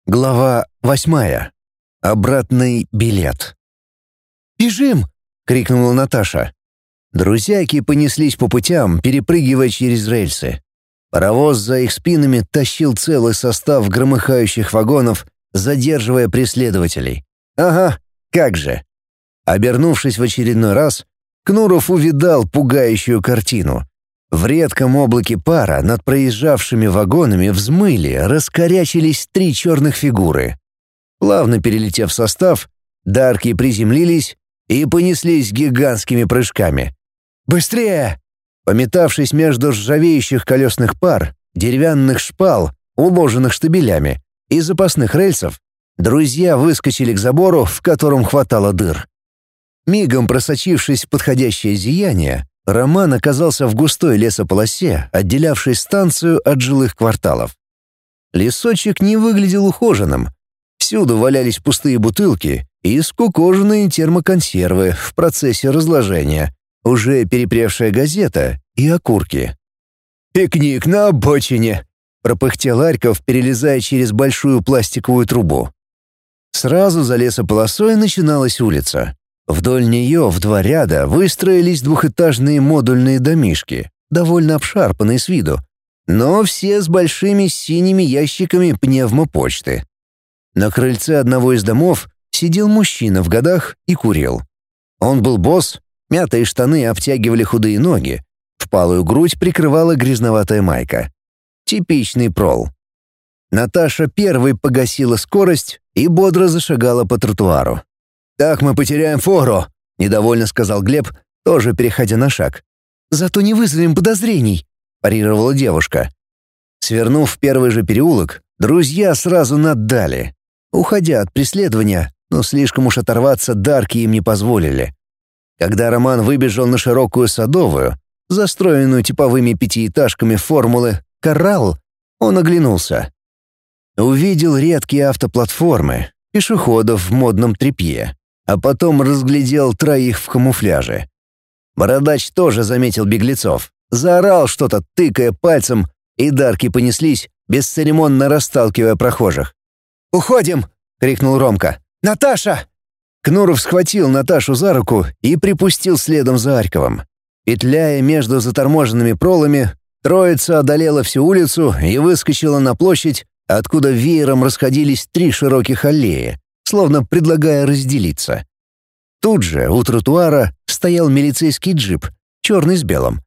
Глава 8. Обратный билет. «Бежим!» — крикнула Наташа. Друзьяки понеслись по путям, перепрыгивая через рельсы. Паровоз за их спинами тащил целый состав громыхающих вагонов, задерживая преследователей. Ага, как же! Обернувшись в очередной раз, Кнуров увидал пугающую картину. В редком облаке пара над проезжавшими вагонами взмыли, раскорячились 3 черных фигуры. Плавно перелетев состав, дарки приземлились и понеслись гигантскими прыжками. «Быстрее!» Пометавшись между ржавеющих колесных пар, деревянных шпал, уложенных штабелями, и запасных рельсов, друзья выскочили к забору, в котором хватало дыр. Мигом просочившись в подходящее зияние, Роман оказался в густой лесополосе, отделявшей станцию от жилых кварталов. Лесочек не выглядел ухоженным. Всюду валялись пустые бутылки и скукоженные термоконсервы в процессе разложения, уже перепревшая газета и окурки. «Пикник на обочине!» — пропыхтел Арьков, перелезая через большую пластиковую трубу. Сразу за лесополосой начиналась улица. Вдоль нее в 2 ряда выстроились двухэтажные модульные домишки, довольно обшарпанные с виду, но все с большими синими ящиками пневмопочты. На крыльце одного из домов сидел мужчина в годах и курил. Он был босс, мятые штаны обтягивали худые ноги, впалую грудь прикрывала грязноватая майка. Типичный прол. Наташа первой погасила скорость и бодро зашагала по тротуару. «Так мы потеряем фору», — недовольно сказал Глеб, тоже переходя на шаг. «Зато не вызовем подозрений», — парировала девушка. Свернув в первый же переулок, друзья сразу наддали. Уходя от преследования, но слишком уж оторваться дарки им не позволили. Когда Роман выбежал на широкую Садовую, застроенную типовыми 5-этажками формулы «Коралл», он оглянулся. Увидел редкие автоплатформы, пешеходов в модном тряпье, а потом разглядел 3 в камуфляже. Бородач тоже заметил беглецов, заорал что-то, тыкая пальцем, и дарки понеслись, бесцеремонно расталкивая прохожих. «Уходим!» — крикнул Ромка. «Наташа!» Кнуров схватил Наташу за руку и припустил следом за Арьковым. Петляя между заторможенными пролами, троица одолела всю улицу и выскочила на площадь, откуда веером расходились 3 широких аллеи, словно предлагая разделиться. Тут же у тротуара стоял милицейский джип, черный с белым.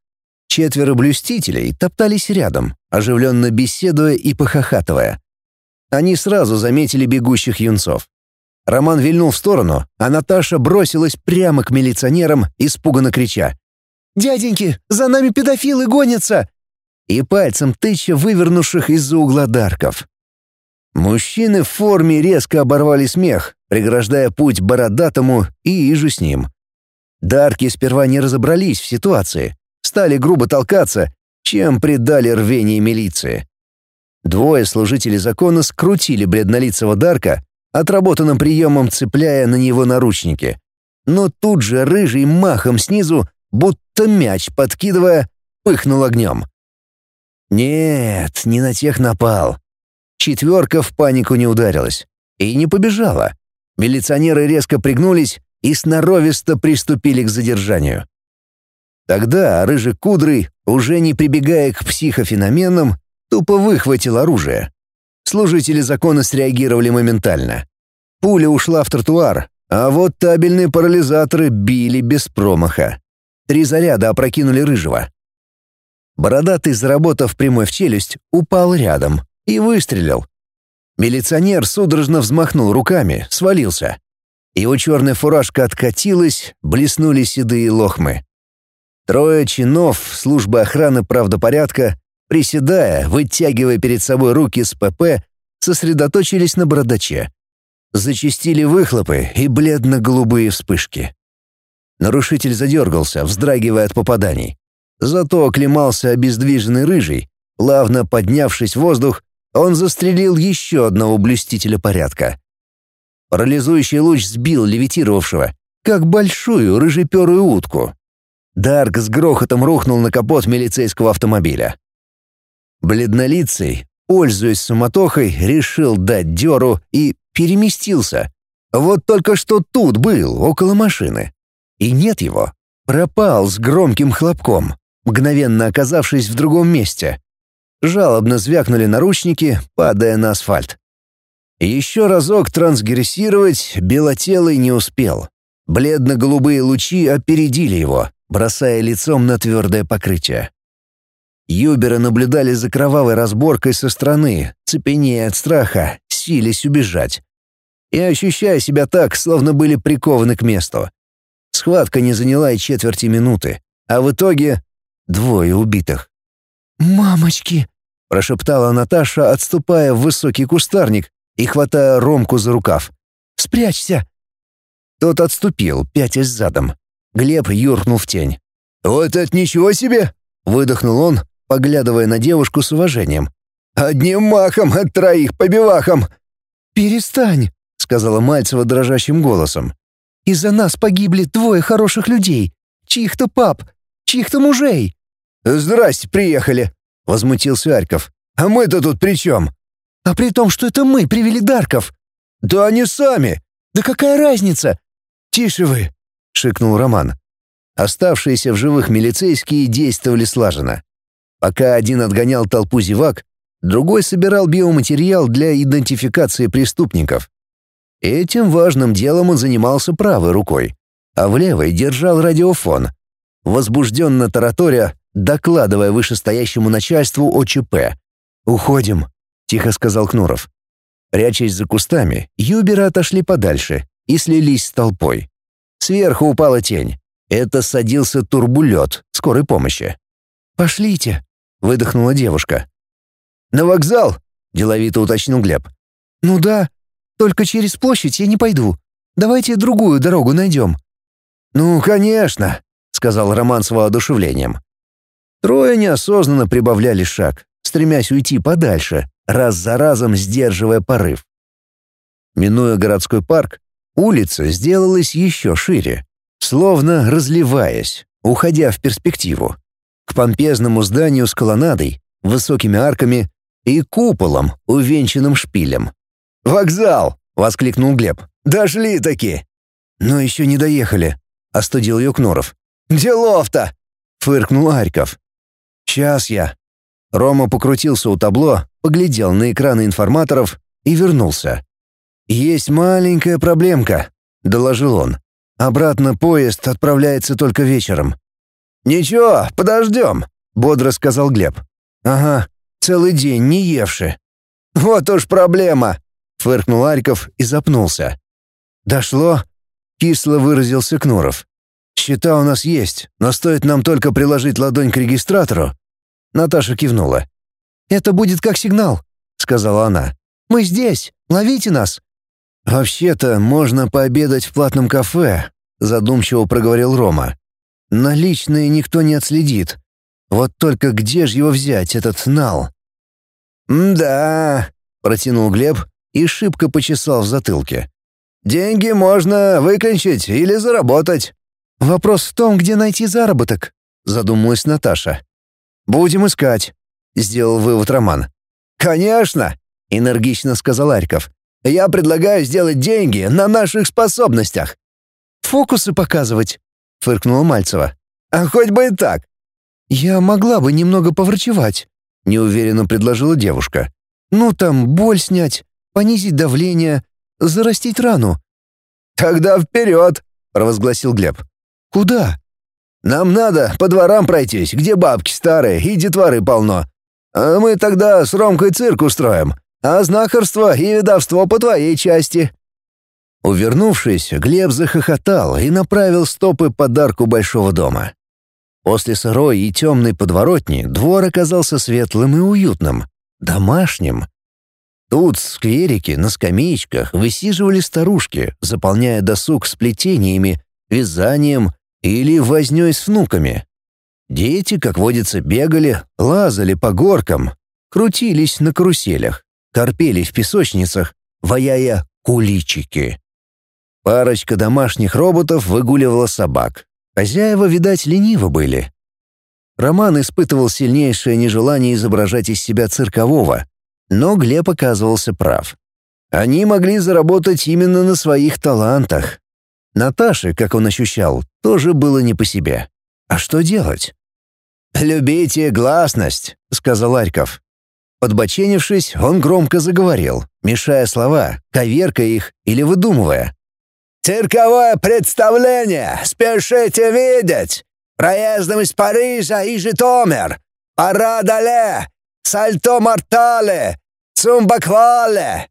4 блюстителей топтались рядом, оживленно беседуя и похохатывая. Они сразу заметили бегущих юнцов. Роман вильнул в сторону, а Наташа бросилась прямо к милиционерам, испуганно крича: «Дяденьки, за нами педофилы гонятся!» и пальцем тыча вывернувших из-за угла дарков. Мужчины в форме резко оборвали смех, преграждая путь бородатому и иже с ним. Дарки сперва не разобрались в ситуации, стали грубо толкаться, чем придали рвение милиции. 2 служителей закона скрутили бледнолицего дарка, отработанным приемом цепляя на него наручники. Но тут же рыжий махом снизу, будто мяч подкидывая, пыхнул огнем. Нет, не на тех напал. 4 в панику не ударилась и не побежала. Милиционеры резко пригнулись и сноровисто приступили к задержанию. Тогда рыжекудрый, уже не прибегая к психофеноменам, тупо выхватил оружие. Служители закона среагировали моментально. Пуля ушла в тротуар, а вот табельные парализаторы били без промаха. 3 заряда опрокинули рыжего. Бородатый, заработав прямой в челюсть, упал рядом и выстрелил. Милиционер судорожно взмахнул руками, свалился. Его черная фуражка откатилась, блеснули седые лохмы. 3 чинов службы охраны правопорядка, приседая, вытягивая перед собой руки с ПП, сосредоточились на бородаче. Зачастили выхлопы и бледно-голубые вспышки. Нарушитель задергался, вздрагивая от попаданий. Зато оклемался обездвиженный рыжий. Плавно поднявшись в воздух, он застрелил еще одного блюстителя порядка. Парализующий луч сбил левитировавшего, как большую рыжеперую утку. Дарк с грохотом рухнул на капот милицейского автомобиля. Бледнолицый, пользуясь суматохой, решил дать дёру и переместился. Вот только что тут был, около машины. И нет его. Пропал с громким хлопком, мгновенно оказавшись в другом месте. Жалобно звякнули наручники, падая на асфальт. Еще разок трансгрессировать белотелый не успел. Бледно-голубые лучи опередили его, бросая лицом на твердое покрытие. Юберы наблюдали за кровавой разборкой со стороны, цепенея от страха, силясь убежать. И ощущая себя так, словно были прикованы к месту. Схватка не заняла и четверти минуты, а в итоге 2 убитых. «Мамочки!» — прошептала Наташа, отступая в высокий кустарник и хватая Ромку за рукав. «Спрячься!» Тот отступил, пятясь задом. Глеб юркнул в тень. «Вот это ничего себе!» — выдохнул он, поглядывая на девушку с уважением. «Одним махом от 3 побивахом!» «Перестань!» — сказала Мальцева дрожащим голосом. «Из-за нас погибли 2 хороших людей. Чьих-то пап, чьих-то мужей». «Здрасте, приехали!» — возмутился Арьков. «А мы-то тут при чем?» «А при том, что это мы привели Дарков». «Да они сами!» «Да какая разница?» «Тише вы!» — шикнул Роман. Оставшиеся в живых милицейские действовали слаженно. Пока один отгонял толпу зевак, другой собирал биоматериал для идентификации преступников. Этим важным делом он занимался правой рукой, а в левой держал радиофон, возбужденно тараторя, докладывая вышестоящему начальству о ЧП. «Уходим», — тихо сказал Кнуров. Прячась за кустами, юберы отошли подальше и слились с толпой. Сверху упала тень. Это садился турбулет скорой помощи. «Пошлите», — выдохнула девушка. «На вокзал?» — деловито уточнил Глеб. «Ну да, только через площадь я не пойду. Давайте другую дорогу найдем». «Ну, конечно», — сказал Роман с воодушевлением. 3 неосознанно прибавляли шаг, стремясь уйти подальше, раз за разом сдерживая порыв. Минуя городской парк, улица сделалась еще шире, словно разливаясь, уходя в перспективу, к помпезному зданию с колоннадой, высокими арками и куполом, увенчанным шпилем. «Вокзал!» — воскликнул Глеб. «Дошли-таки!» «Но еще не доехали», — остудил ее Кнуров. «Делов-то!» — фыркнул Арьков. «Сейчас я». Рома покрутился у табло, поглядел на экраны информаторов и вернулся. «Есть маленькая проблемка», — доложил он. «Обратно поезд отправляется только вечером». «Ничего, подождем», — бодро сказал Глеб. «Ага, целый день не евши». «Вот уж проблема», — фыркнул Арьков и запнулся. «Дошло?» — кисло выразился Кнуров. «Счета у нас есть, но стоит нам только приложить ладонь к регистратору». Наташа кивнула. «Это будет как сигнал», — сказала она. «Мы здесь, ловите нас». «Вообще-то можно пообедать в платном кафе», — задумчиво проговорил Рома. «Наличные никто не отследит. Вот только где же его взять, этот нал?» «Да», — протянул Глеб и шибко почесал в затылке. «Деньги можно выклинчить или заработать». «Вопрос в том, где найти заработок», — задумалась Наташа. «Будем искать», — сделал вывод Роман. «Конечно», — энергично сказал Арьков. «Я предлагаю сделать деньги на наших способностях». «Фокусы показывать», — фыркнула Мальцева. «А хоть бы и так». «Я могла бы немного поврачевать», — неуверенно предложила девушка. «Ну там, боль снять, понизить давление, зарастить рану». «Тогда вперед», — провозгласил Глеб. «Куда?» «Нам надо по дворам пройтись, где бабки старые и детворы полно. А мы тогда с Ромкой цирк устроим, а знахарство и ведовство по твоей части». Увернувшись, Глеб захохотал и направил стопы под арку большого дома. После сырой и темной подворотни двор оказался светлым и уютным, домашним. Тут в скверике на скамеечках высиживали старушки, заполняя досуг сплетениями, вязанием или вознёй с внуками. Дети, как водится, бегали, лазали по горкам, крутились на каруселях, корпели в песочницах, ваяя куличики. Парочка домашних роботов выгуливала собак. Хозяева, видать, ленивы были. Роман испытывал сильнейшее нежелание изображать из себя циркового. Но Глеб оказывался прав. Они могли заработать именно на своих талантах. Наташе, как он ощущал, тоже было не по себе. А что делать? «Любите гласность», — сказал Арьков. Подбоченившись, он громко заговорил, мешая слова, коверкая их или выдумывая. «Цирковое представление! Спешите видеть! Проездом из Парижа и Житомир! Парадале! Сальто-мортале! Цумбаквале!»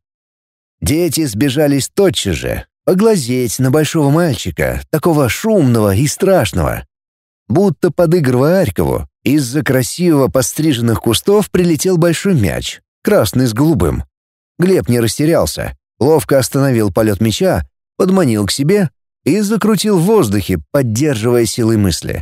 Дети сбежались тотчас же, поглазеть на большого мальчика, такого шумного и страшного. Будто подыгрывая Арькову, из-за красиво постриженных кустов прилетел большой мяч, красный с голубым. Глеб не растерялся, ловко остановил полет мяча, подманил к себе и закрутил в воздухе, поддерживая силой мысли.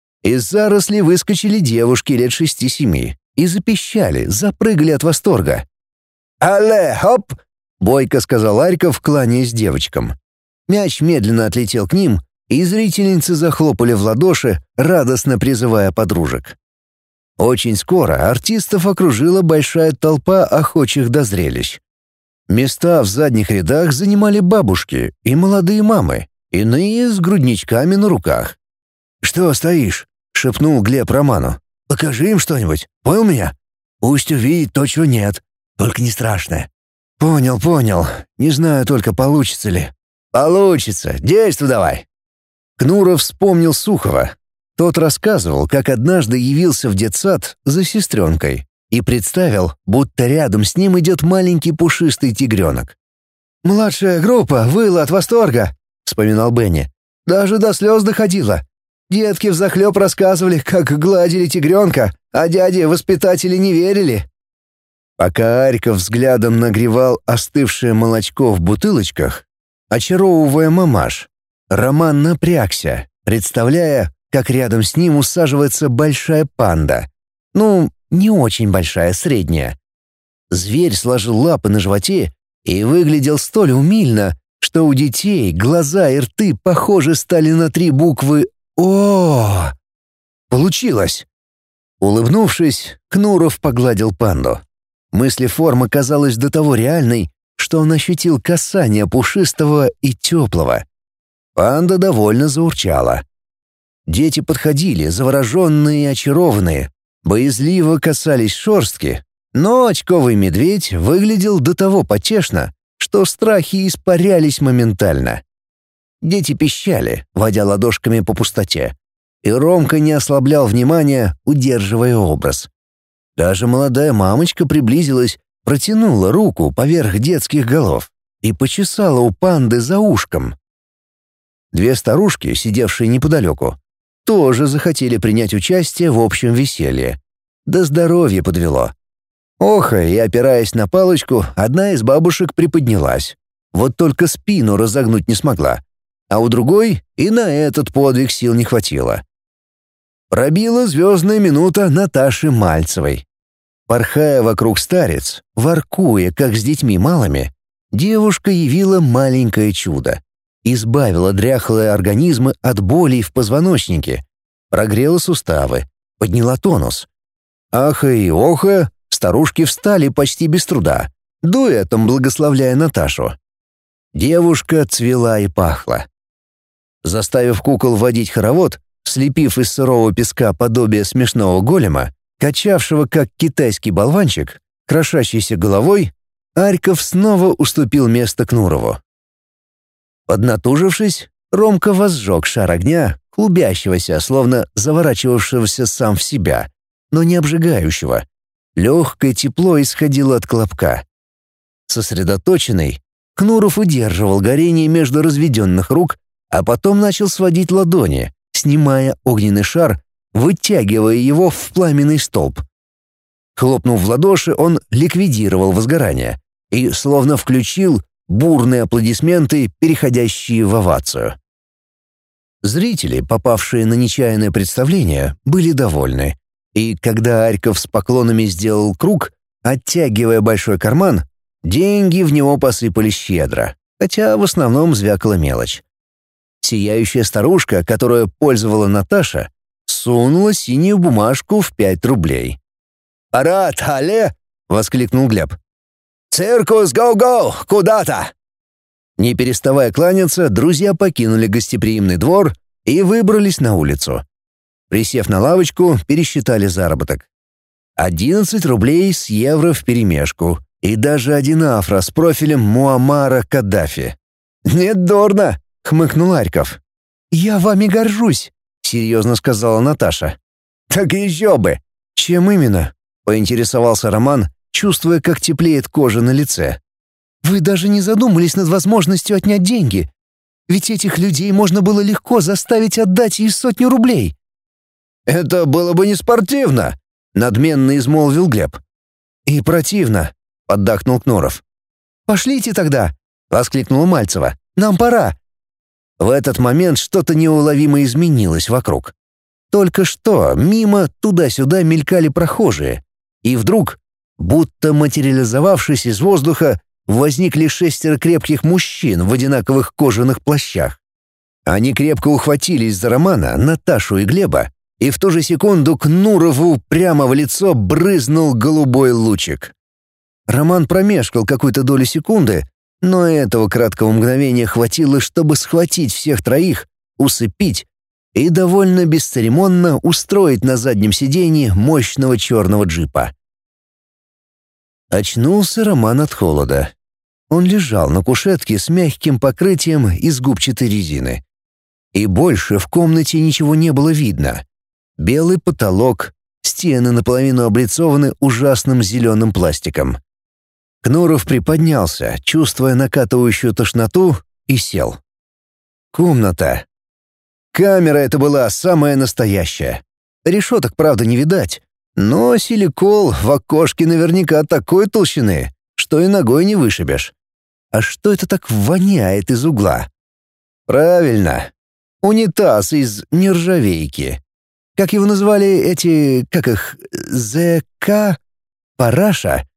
Из зарослей выскочили девушки лет 6-7 и запищали, запрыгали от восторга. «Алле, хоп!» — бойко сказал Арьков, кланяясь девочкам. Мяч медленно отлетел к ним, и зрительницы захлопали в ладоши, радостно призывая подружек. Очень скоро артистов окружила большая толпа охочих до зрелищ. Места в задних рядах занимали бабушки и молодые мамы, иные с грудничками на руках. «Что стоишь?» — шепнул Глеб Роману. «Покажи им что-нибудь, понял меня? Пусть увидят то, чего нет, только не страшное». «Понял. Не знаю только, получится ли». «Получится. Действуй давай». Кнуров вспомнил Сухова. Тот рассказывал, как однажды явился в детсад за сестренкой и представил, будто рядом с ним идет маленький пушистый тигренок. «Младшая группа выла от восторга», — вспоминал Бенни. «Даже до слез доходило. Детки взахлеб рассказывали, как гладили тигренка, а дяди-воспитатели не верили». Пока Арьков взглядом нагревал остывшее молочко в бутылочках, очаровывая мамаш, Роман напрягся, представляя, как рядом с ним усаживается большая панда. Ну, не очень большая, средняя. Зверь сложил лапы на животе и выглядел столь умильно, что у детей глаза и рты, похоже, стали на 3 буквы «О». Получилось! Улыбнувшись, Кнуров погладил панду. Мыслеформа казалась до того реальной, что он ощутил касание пушистого и теплого. Панда довольно заурчала. Дети подходили, завороженные и очарованные, боязливо касались шерстки, но очковый медведь выглядел до того потешно, что страхи испарялись моментально. Дети пищали, водя ладошками по пустоте, и Ромка не ослаблял внимания, удерживая образ. Даже молодая мамочка приблизилась, протянула руку поверх детских голов и почесала у панды за ушком. 2 старушки, сидевшие неподалеку, тоже захотели принять участие в общем веселье. Да здоровье подвело. Охая и опираясь на палочку, одна из бабушек приподнялась. Вот только спину разогнуть не смогла. А у другой и на этот подвиг сил не хватило. Пробила звездная минута Наташи Мальцевой. Порхая вокруг старец, воркуя, как с детьми малыми, девушка явила маленькое чудо. Избавила дряхлые организмы от болей в позвоночнике, прогрела суставы, подняла тонус. Аха и оха, старушки встали почти без труда, дуэтом благословляя Наташу. Девушка цвела и пахла. Заставив кукол водить хоровод, слепив из сырого песка подобие смешного голема, качавшего как китайский болванчик, крошащийся головой, Арьков снова уступил место Кнурову. Поднатужившись, Ромка возжег шар огня, клубящегося, словно заворачивавшегося сам в себя, но не обжигающего. Легкое тепло исходило от клобка. Сосредоточенный, Кнуров удерживал горение между разведенных рук, а потом начал сводить ладони, снимая огненный шар, вытягивая его в пламенный столб. Хлопнув в ладоши, он ликвидировал возгорание и словно включил бурные аплодисменты, переходящие в овацию. Зрители, попавшие на нечаянное представление, были довольны, и когда Арьков с поклонами сделал круг, оттягивая большой карман, деньги в него посыпались щедро, хотя в основном звякала мелочь. Сияющая старушка, которую пользовала Наташа, сунула синюю бумажку в 5 рублей. «Парад, але!» — воскликнул Глеб. «Циркус, гоу-гоу! Куда-то!» Не переставая кланяться, друзья покинули гостеприимный двор и выбрались на улицу. Присев на лавочку, пересчитали заработок. 11 рублей с евро вперемешку и даже 1 афро с профилем Муаммара Каддафи. «Нет, дурно!» — хмыкнул Арьков. «Я вами горжусь», — серьезно сказала Наташа. «Так еще бы!» «Чем именно?» — поинтересовался Роман, чувствуя, как теплеет кожа на лице. «Вы даже не задумались над возможностью отнять деньги. Ведь этих людей можно было легко заставить отдать ей 100 рублей». «Это было бы не спортивно», — надменно измолвил Глеб. «И противно», — поддакнул Кнуров. «Пошлите тогда», — воскликнула Мальцева. «Нам пора». В этот момент что-то неуловимо изменилось вокруг. Только что мимо туда-сюда мелькали прохожие, и вдруг, будто материализовавшись из воздуха, возникли 6 крепких мужчин в одинаковых кожаных плащах. Они крепко ухватились за Романа, Наташу и Глеба, и в ту же секунду Кнурову прямо в лицо брызнул голубой лучик. Роман промешкал какую-то долю секунды, но этого краткого мгновения хватило, чтобы схватить всех троих, усыпить и довольно бесцеремонно устроить на заднем сиденье мощного черного джипа. Очнулся Роман от холода. Он лежал на кушетке с мягким покрытием из губчатой резины. И больше в комнате ничего не было видно. Белый потолок, стены наполовину облицованы ужасным зеленым пластиком. Кнуров приподнялся, чувствуя накатывающую тошноту, и сел. Комната. Камера эта была самая настоящая. Решеток, правда, не видать, но силикол в окошке наверняка такой толщины, что и ногой не вышибешь. А что это так воняет из угла? Правильно. Унитаз из нержавейки. Как его назвали эти, ЗК? Параша?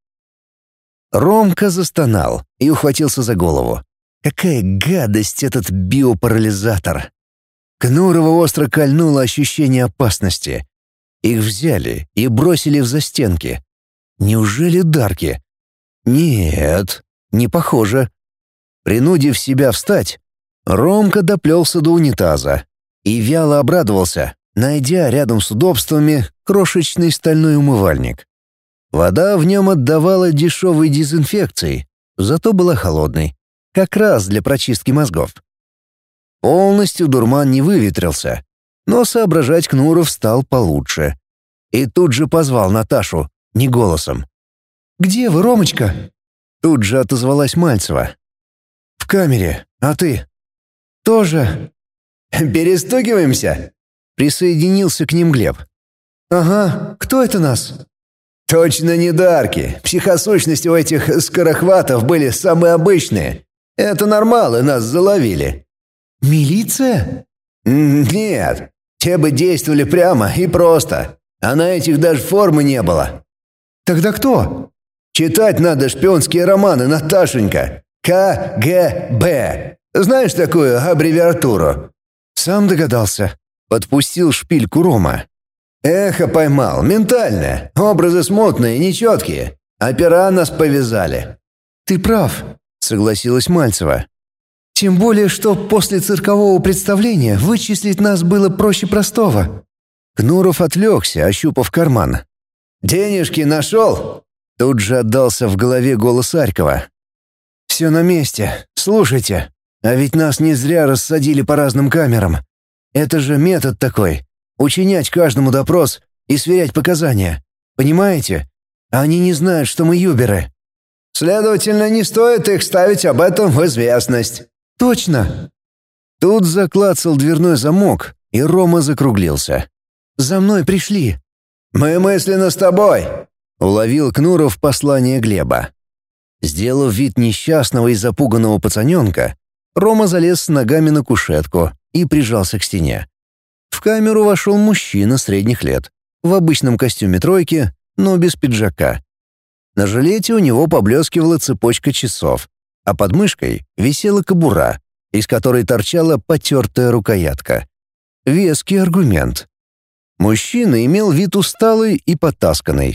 Ромка застонал и ухватился за голову. Какая гадость этот биопарализатор! Кнурова остро кольнуло ощущение опасности. Их взяли и бросили в застенки. Неужели Дарки? Нет, не похоже. Принудив себя встать, Ромка доплелся до унитаза и вяло обрадовался, найдя рядом с удобствами крошечный стальной умывальник. Вода в нем отдавала дешевой дезинфекцией, зато была холодной, как раз для прочистки мозгов. Полностью дурман не выветрился, но соображать Кнуров стал получше. И тут же позвал Наташу, не голосом. «Где вы, Ромочка?» Тут же отозвалась Мальцева. «В камере, а ты?» «Тоже». «Перестукиваемся?» Присоединился к ним Глеб. «Ага, кто это нас?» «Точно не Дарки. Психосущности у этих скорохватов были самые обычные. Это нормалы, нас заловили». «Милиция?» «Нет, те бы действовали прямо и просто, а на этих даже формы не было». «Тогда кто?» «Читать надо шпионские романы, Наташенька. КГБ. Знаешь такую аббревиатуру?» «Сам догадался». Подпустил шпильку Рома. «Эхо поймал, ментальное. Образы смутные, нечеткие. Опера нас повязали». «Ты прав», — согласилась Мальцева. «Тем более, что после циркового представления вычислить нас было проще простого». Кнуров отвлекся, ощупав карман. «Денежки нашел?» Тут же отдался в голове голос Арькова. «Все на месте. Слушайте, а ведь нас не зря рассадили по разным камерам. Это же метод такой. Учинять каждому допрос и сверять показания. Понимаете? Они не знают, что мы юберы». «Следовательно, не стоит их ставить об этом в известность». «Точно». Тут заклацал дверной замок, и Рома закруглился. «За мной пришли». «Мы мысленно с тобой», — уловил Кнуров послание Глеба. Сделав вид несчастного и запуганного пацаненка, Рома залез с ногами на кушетку и прижался к стене. В камеру вошел мужчина средних лет, в обычном костюме тройки, но без пиджака. На жилете у него поблескивала цепочка часов, а под мышкой висела кобура, из которой торчала потертая рукоятка. Веский аргумент. Мужчина имел вид усталый и потасканный.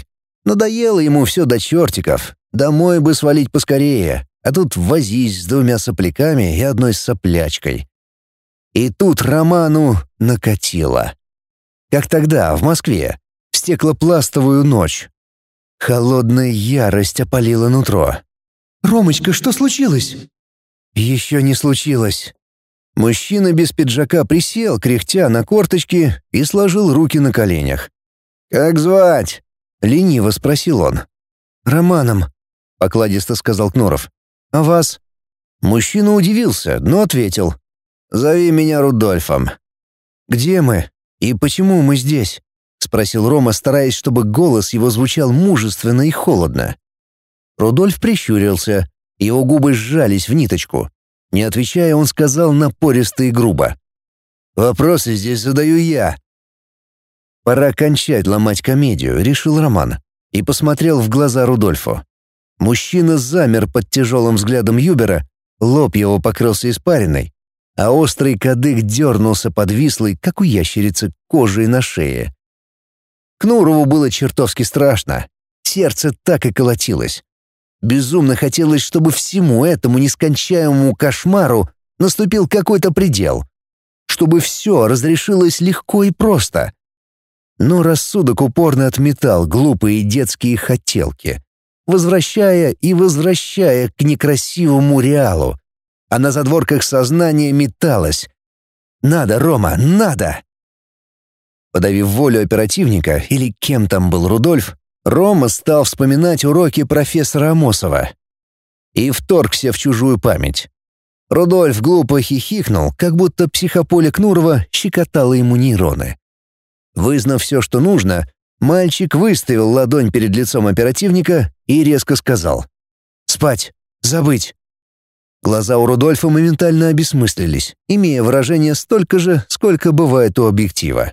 Надоело ему все до чертиков. Домой бы свалить поскорее, а тут возись с двумя сопляками и одной соплячкой. И тут Роману накатило. Как тогда, в Москве, в стеклопластовую ночь. Холодная ярость опалила нутро. «Ромочка, что случилось?» Еще не случилось. Мужчина без пиджака присел, кряхтя на корточки, и сложил руки на коленях. «Как звать?» — лениво спросил он. «Романом», — покладисто сказал Кнуров. «А вас?» Мужчина удивился, но ответил. «Зови меня Рудольфом». «Где мы? И почему мы здесь?» — спросил Рома, стараясь, чтобы голос его звучал мужественно и холодно. Рудольф прищурился, его губы сжались в ниточку. Не отвечая, он сказал напористо и грубо. «Вопросы здесь задаю я». «Пора кончать ломать комедию», — решил Роман, и посмотрел в глаза Рудольфу. Мужчина замер под тяжелым взглядом Юбера, лоб его покрылся испариной, а острый кадык дернулся подвислый, как у ящерицы, кожей на шее. Кнурову было чертовски страшно, сердце так и колотилось. Безумно хотелось, чтобы всему этому нескончаемому кошмару наступил какой-то предел, чтобы все разрешилось легко и просто. Но рассудок упорно отметал глупые детские хотелки, возвращая и возвращая к некрасивому реалу, а на задворках сознания металось. «Надо, Рома, надо!» Подавив волю оперативника, или кем там был Рудольф, Рома стал вспоминать уроки профессора Амосова и вторгся в чужую память. Рудольф глупо хихикнул, как будто психополе Кнурова щекотало ему нейроны. Вызнав все, что нужно, мальчик выставил ладонь перед лицом оперативника и резко сказал: «Спать! Забыть!» Глаза у Рудольфа моментально обесмыслились, имея выражение столько же, сколько бывает у объектива.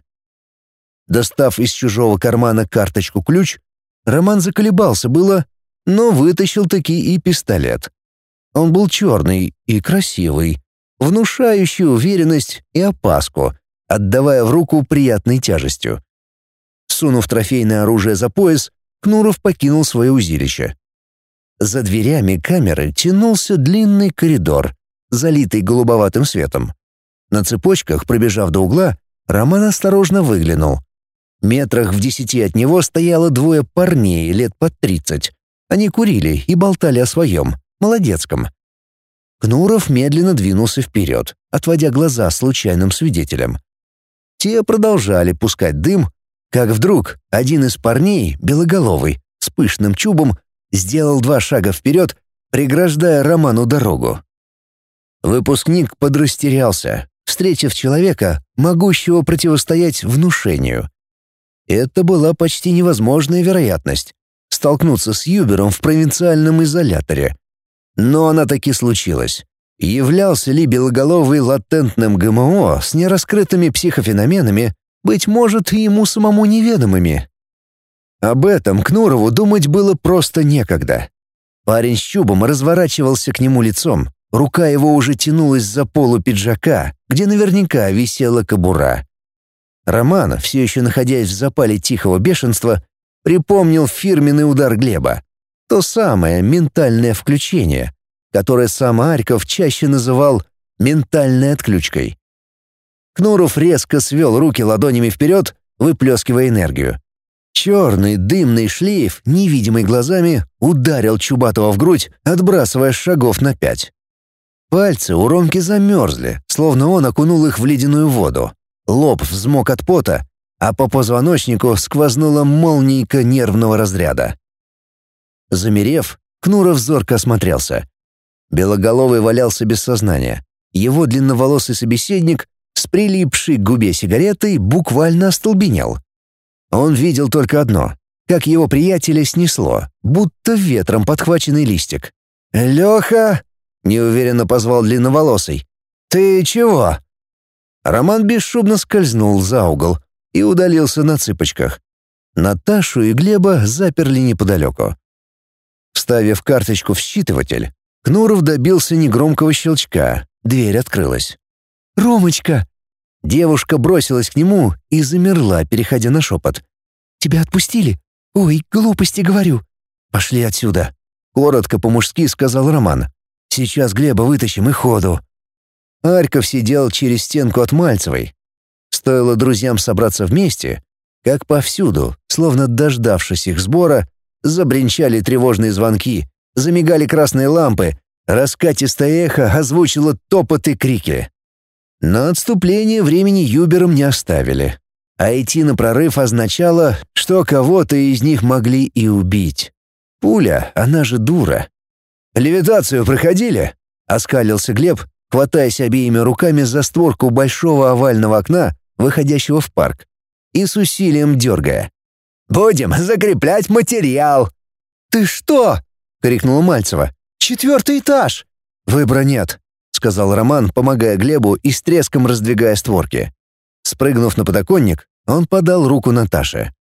Достав из чужого кармана карточку-ключ, Роман заколебался было, но вытащил-таки и пистолет. Он был черный и красивый, внушающий уверенность и опаску, отдавая в руку приятной тяжестью. Сунув трофейное оружие за пояс, Кнуров покинул свое узилище. За дверями камеры тянулся длинный коридор, залитый голубоватым светом. На цепочках, пробежав до угла, Роман осторожно выглянул. Метрах в 10 от него стояло двое парней лет под 30. Они курили и болтали о своем, молодецком. Кнуров медленно двинулся вперед, отводя глаза случайным свидетелям. Те продолжали пускать дым, как вдруг один из парней, белоголовый, с пышным чубом, сделал 2 шага вперед, преграждая Роману дорогу. Выпускник подрастерялся, встретив человека, могущего противостоять внушению. Это была почти невозможная вероятность — столкнуться с Юбером в провинциальном изоляторе. Но она таки случилась. Являлся ли белоголовый латентным ГМО с нераскрытыми психофеноменами, быть может, и ему самому неведомыми? Об этом Кнурову думать было просто некогда. Парень с чубом разворачивался к нему лицом, рука его уже тянулась за полу пиджака, где наверняка висела кобура. Роман, все еще находясь в запале тихого бешенства, припомнил фирменный удар Глеба. То самое ментальное включение, которое сам Арьков чаще называл «ментальной отключкой». Кнуров резко свел руки ладонями вперед, выплескивая энергию. Черный дымный шлейф, невидимый глазами, ударил Чубатова в грудь, отбрасывая шагов на 5. Пальцы у Ромки замерзли, словно он окунул их в ледяную воду. Лоб взмок от пота, а по позвоночнику сквознула молнийка нервного разряда. Замерев, Кнуров зорко осмотрелся. Белоголовый валялся без сознания. Его длинноволосый собеседник, с прилипшей к губе сигаретой, буквально остолбенел. Он видел только одно — как его приятеля снесло, будто ветром подхваченный листик. «Леха!» — неуверенно позвал длинноволосый. «Ты чего?» Роман бесшумно скользнул за угол и удалился на цыпочках. Наташу и Глеба заперли неподалеку. Вставив карточку в считыватель, Кнуров добился негромкого щелчка, дверь открылась. «Ромочка!» Девушка бросилась к нему и замерла, переходя на шепот. «Тебя отпустили? «Ой, глупости говорю». «Пошли отсюда», — коротко по-мужски сказал Роман. «Сейчас Глеба вытащим и ходу». Арьков сидел через стенку от Мальцевой. Стоило друзьям собраться вместе, как повсюду, словно дождавшись их сбора, забринчали тревожные звонки, замигали красные лампы, раскатистое эхо озвучило топот и крики. На отступление времени юберам не оставили. А идти на прорыв означало, что кого-то из них могли и убить. Пуля, она же дура. «Левитацию проходили?» — оскалился Глеб, хватаясь обеими руками за створку большого овального окна, выходящего в парк, и с усилием дергая. «Будем закреплять материал!» «Ты что?» — крикнула Мальцева. «4-й этаж!» «Выбора нет», — сказал Роман, помогая Глебу и с треском раздвигая створки. Спрыгнув на подоконник, он подал руку Наташе.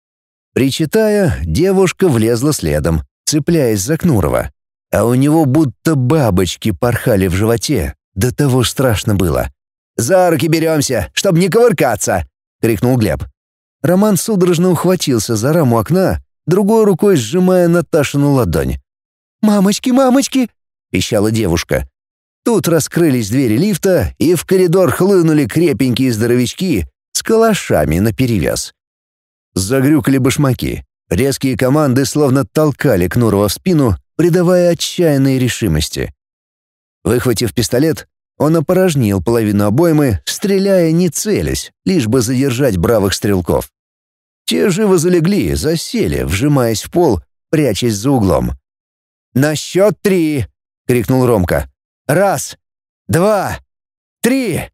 Причитая, девушка влезла следом, цепляясь за Кнурова. А у него будто бабочки порхали в животе. До того страшно было. «За руки беремся, чтобы не кувыркаться!» — крикнул Глеб. Роман судорожно ухватился за раму окна, другой рукой сжимая Наташину ладонь. «Мамочки, мамочки!» — пищала девушка. Тут раскрылись двери лифта, и в коридор хлынули крепенькие здоровячки с калашами наперевес. Загрюкали башмаки. Резкие команды словно толкали Кнурова в спину, придавая отчаянной решимости. Выхватив пистолет, он опорожнил половину обоймы, стреляя не целясь, лишь бы задержать бравых стрелков. Те живо залегли, засели, вжимаясь в пол, прячась за углом. «На счет 3!» — крикнул Ромка. 1, 2, 3!»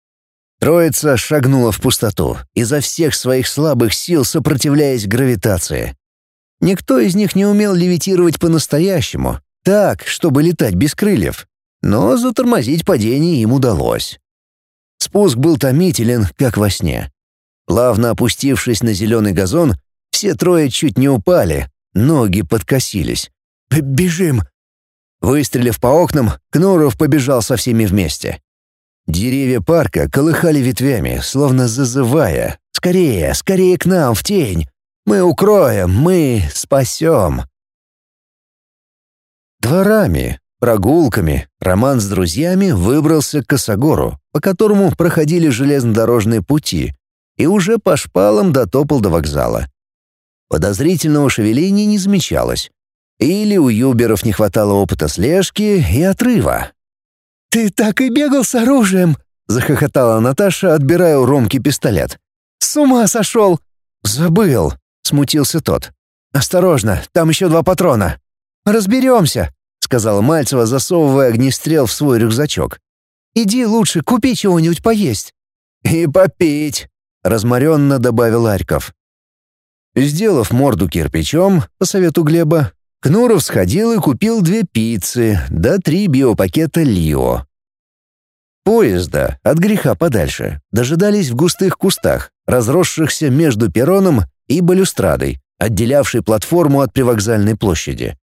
Троица шагнула в пустоту, изо всех своих слабых сил сопротивляясь гравитации. Никто из них не умел левитировать по-настоящему, так, чтобы летать без крыльев, но затормозить падение им удалось. Спуск был томителен, как во сне. Плавно опустившись на зеленый газон, все трое чуть не упали, ноги подкосились. «Бежим!» Выстрелив по окнам, Кнуров побежал со всеми вместе. Деревья парка колыхали ветвями, словно зазывая: «Скорее, скорее к нам, в тень! Мы укроем, мы спасем!» Дворами, прогулками Роман с друзьями выбрался к Косогору, по которому проходили железнодорожные пути, и уже по шпалам дотопал до вокзала. Подозрительного шевеления не замечалось. Или у юберов не хватало опыта слежки и отрыва. «Ты так и бегал с оружием!» — захохотала Наташа, отбирая у Ромки пистолет. «С ума сошел!» «Забыл!» — смутился тот. «Осторожно, там еще 2 патрона!» «Разберемся!» — сказала Мальцева, засовывая огнестрел в свой рюкзачок. «Иди лучше, купи чего-нибудь поесть». «И попить!» — разморенно добавил Арьков. Сделав морду кирпичом, по совету Глеба, Кнуров сходил и купил 2 пиццы, да 3 биопакета Лио. Поезда, от греха подальше, дожидались в густых кустах, разросшихся между перроном и балюстрадой, отделявшей платформу от привокзальной площади.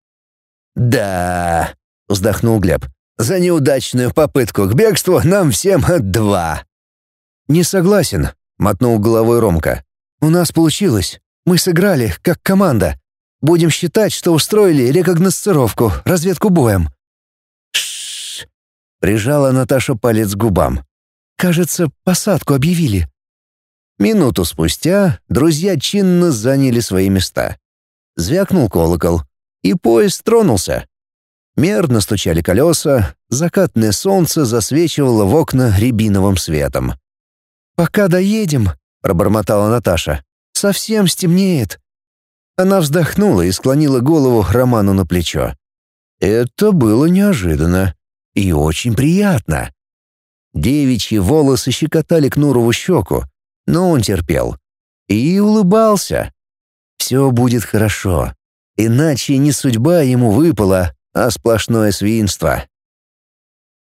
«Да», — вздохнул Глеб, — «за неудачную попытку к бегству нам всем 2». «Не согласен», — мотнул головой Ромка. «У нас получилось. Мы сыграли, как команда. Будем считать, что устроили рекогносцировку, разведку боем». «Ш-ш-ш», прижала Наташа палец к губам. «Кажется, посадку объявили». Минуту спустя друзья чинно заняли свои места. Звякнул колокол, и поезд тронулся. Мерно стучали колеса, закатное солнце засвечивало в окна рябиновым светом. «Пока доедем», — пробормотала Наташа, — «совсем стемнеет». Она вздохнула и склонила голову Роману на плечо. Это было неожиданно и очень приятно. Девичьи волосы щекотали Кнурову щеку, но он терпел. И улыбался. Все будет хорошо. Иначе не судьба ему выпала, а сплошное свинство.